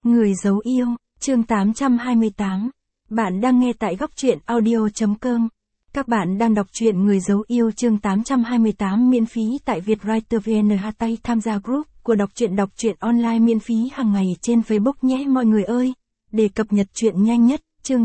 Người giấu yêu, chương 828. Bạn đang nghe tại góc truyện audio.com. Các bạn đang đọc truyện Người giấu yêu chương 828 miễn phí tại Vietwriter VN. Tay tham gia group của đọc truyện online miễn phí hàng ngày trên Facebook nhé mọi người ơi. Để cập nhật truyện nhanh nhất, chương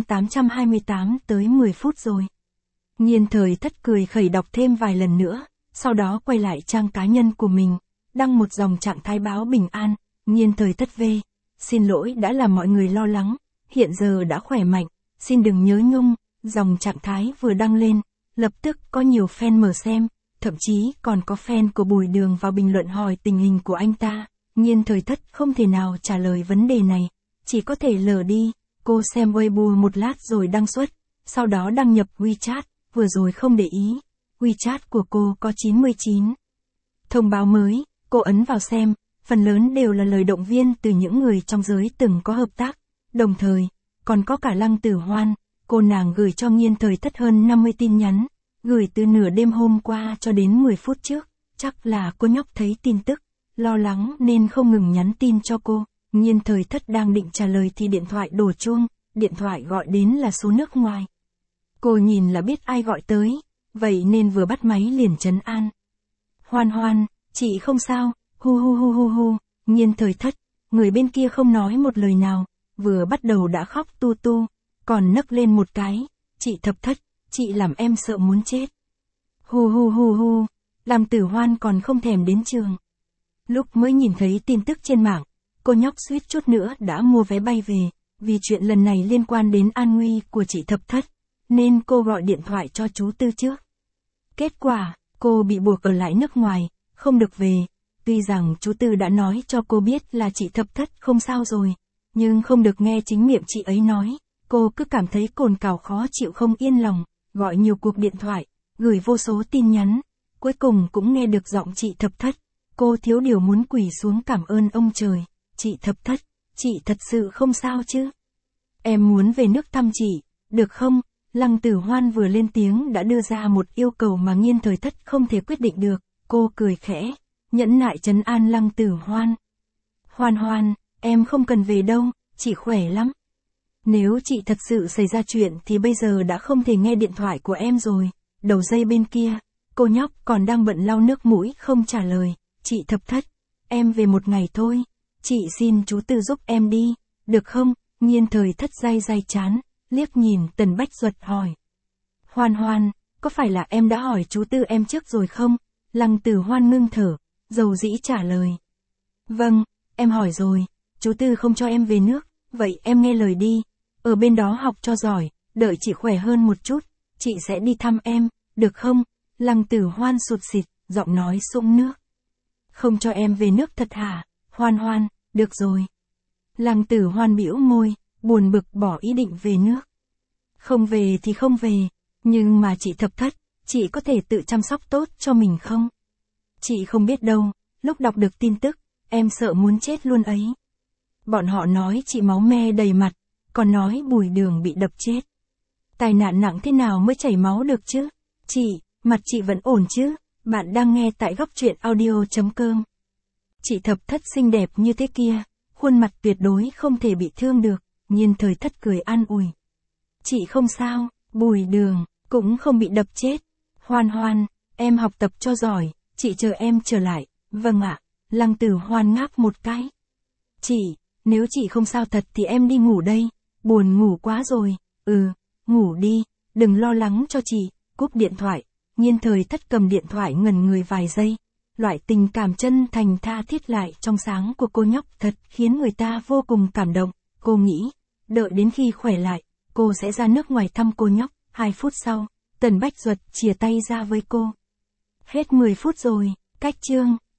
828 tới 10 phút rồi. Nhiên Thời Thất cười khẩy đọc thêm vài lần nữa, sau đó quay lại trang cá nhân của mình, đăng một dòng trạng thái báo bình an. Nhiên Thời Thất V. Xin lỗi đã làm mọi người lo lắng, hiện giờ đã khỏe mạnh, xin đừng nhớ nhung. Dòng trạng thái vừa đăng lên, lập tức có nhiều fan mở xem, thậm chí còn có fan của Bùi Đường vào bình luận hỏi tình hình của anh ta. Nhiên Thời Thất không thể nào trả lời vấn đề này, chỉ có thể lờ đi. Cô xem Weibo một lát rồi đăng xuất, sau đó đăng nhập WeChat, vừa rồi không để ý. WeChat của cô có 99 thông báo mới, cô ấn vào xem, phần lớn đều là lời động viên từ những người trong giới từng có hợp tác, đồng thời, còn có cả Lăng Tử Hoan, cô nàng gửi cho Nhiên Thời Thất hơn 50 tin nhắn, gửi từ nửa đêm hôm qua cho đến 10 phút trước, chắc là cô nhóc thấy tin tức, lo lắng nên không ngừng nhắn tin cho cô. Nhiên Thời Thất đang định trả lời thì điện thoại đổ chuông, điện thoại gọi đến là số nước ngoài. Cô nhìn là biết ai gọi tới, vậy nên vừa bắt máy liền trấn an. Hoan Hoan, chị không sao, hu hu hu hu hu. Nhiên Thời Thất, người bên kia không nói một lời nào, vừa bắt đầu đã khóc tu tu, còn nấc lên một cái, chị Thập Thất, chị làm em sợ muốn chết. Hu hu hu hu, làm Tử Hoan còn không thèm đến trường. Lúc mới nhìn thấy tin tức trên mạng, cô nhóc suýt chút nữa đã mua vé bay về, vì chuyện lần này liên quan đến an nguy của chị Thập Thất, nên cô gọi điện thoại cho chú Tư trước. Kết quả, cô bị buộc ở lại nước ngoài, không được về. Tuy rằng chú Tư đã nói cho cô biết là chị Thập Thất không sao rồi, nhưng không được nghe chính miệng chị ấy nói, cô cứ cảm thấy cồn cào khó chịu không yên lòng, gọi nhiều cuộc điện thoại, gửi vô số tin nhắn, cuối cùng cũng nghe được giọng chị Thập Thất, cô thiếu điều muốn quỳ xuống cảm ơn ông trời. Chị Thập Thất, chị thật sự không sao chứ? Em muốn về nước thăm chị, được không? Lăng Tử Hoan vừa lên tiếng đã đưa ra một yêu cầu mà Nhiên Thời Thất không thể quyết định được, cô cười khẽ, nhẫn nại trấn an Lăng Tử Hoan. Hoan Hoan, em không cần về đâu, chị khỏe lắm. Nếu chị thật sự xảy ra chuyện thì bây giờ đã không thể nghe điện thoại của em rồi. Đầu dây bên kia, cô nhóc còn đang bận lau nước mũi không trả lời. Chị Thập Thất, em về một ngày thôi, chị xin chú Tư giúp em đi, được không? Nhiên Thời Thất day chán, liếc nhìn Tần Bách Duật hỏi. Hoan Hoan, có phải là em đã hỏi chú Tư em trước rồi không? Lăng Tử Hoan ngưng thở, dầu dĩ trả lời. Vâng, em hỏi rồi, chú Tư không cho em về nước, vậy em nghe lời đi, ở bên đó học cho giỏi, đợi chị khỏe hơn một chút, chị sẽ đi thăm em, được không? Lăng Tử Hoan sụt sịt, giọng nói sũng nước. Không cho em về nước thật hả? Hoan Hoan, được rồi. Lăng Tử Hoan bĩu môi, buồn bực bỏ ý định về nước. Không về thì không về, nhưng mà chị Thập Thất, chị có thể tự chăm sóc tốt cho mình không? Chị không biết đâu, lúc đọc được tin tức, em sợ muốn chết luôn ấy. Bọn họ nói chị máu me đầy mặt, còn nói Bùi Đường bị đập chết. Tai nạn nặng thế nào mới chảy máu được chứ? Chị, mặt chị vẫn ổn chứ? Bạn đang nghe tại góc truyện audio.com. Chị Thập Thất xinh đẹp như thế kia, khuôn mặt tuyệt đối không thể bị thương được. Nhiên Thời Thất cười an ủi. Chị không sao, Bùi Đường cũng không bị đập chết. Hoan Hoan, em học tập cho giỏi, chị chờ em trở lại. Vâng ạ. Lăng Tử Hoan ngáp một cái. Chị, nếu chị không sao thật thì em đi ngủ đây, buồn ngủ quá rồi. Ngủ đi, đừng lo lắng cho chị. Cúp điện thoại, Nhiên Thời Thất cầm điện thoại ngẩn người vài giây. Loại tình cảm chân thành tha thiết lại trong sáng của cô nhóc thật khiến người ta vô cùng cảm động. Cô nghĩ, đợi đến khi khỏe lại, cô sẽ ra nước ngoài thăm cô nhóc. 2 phút sau, Tần Bách Duật chìa tay ra với cô. Hết 10 phút rồi, cách chương.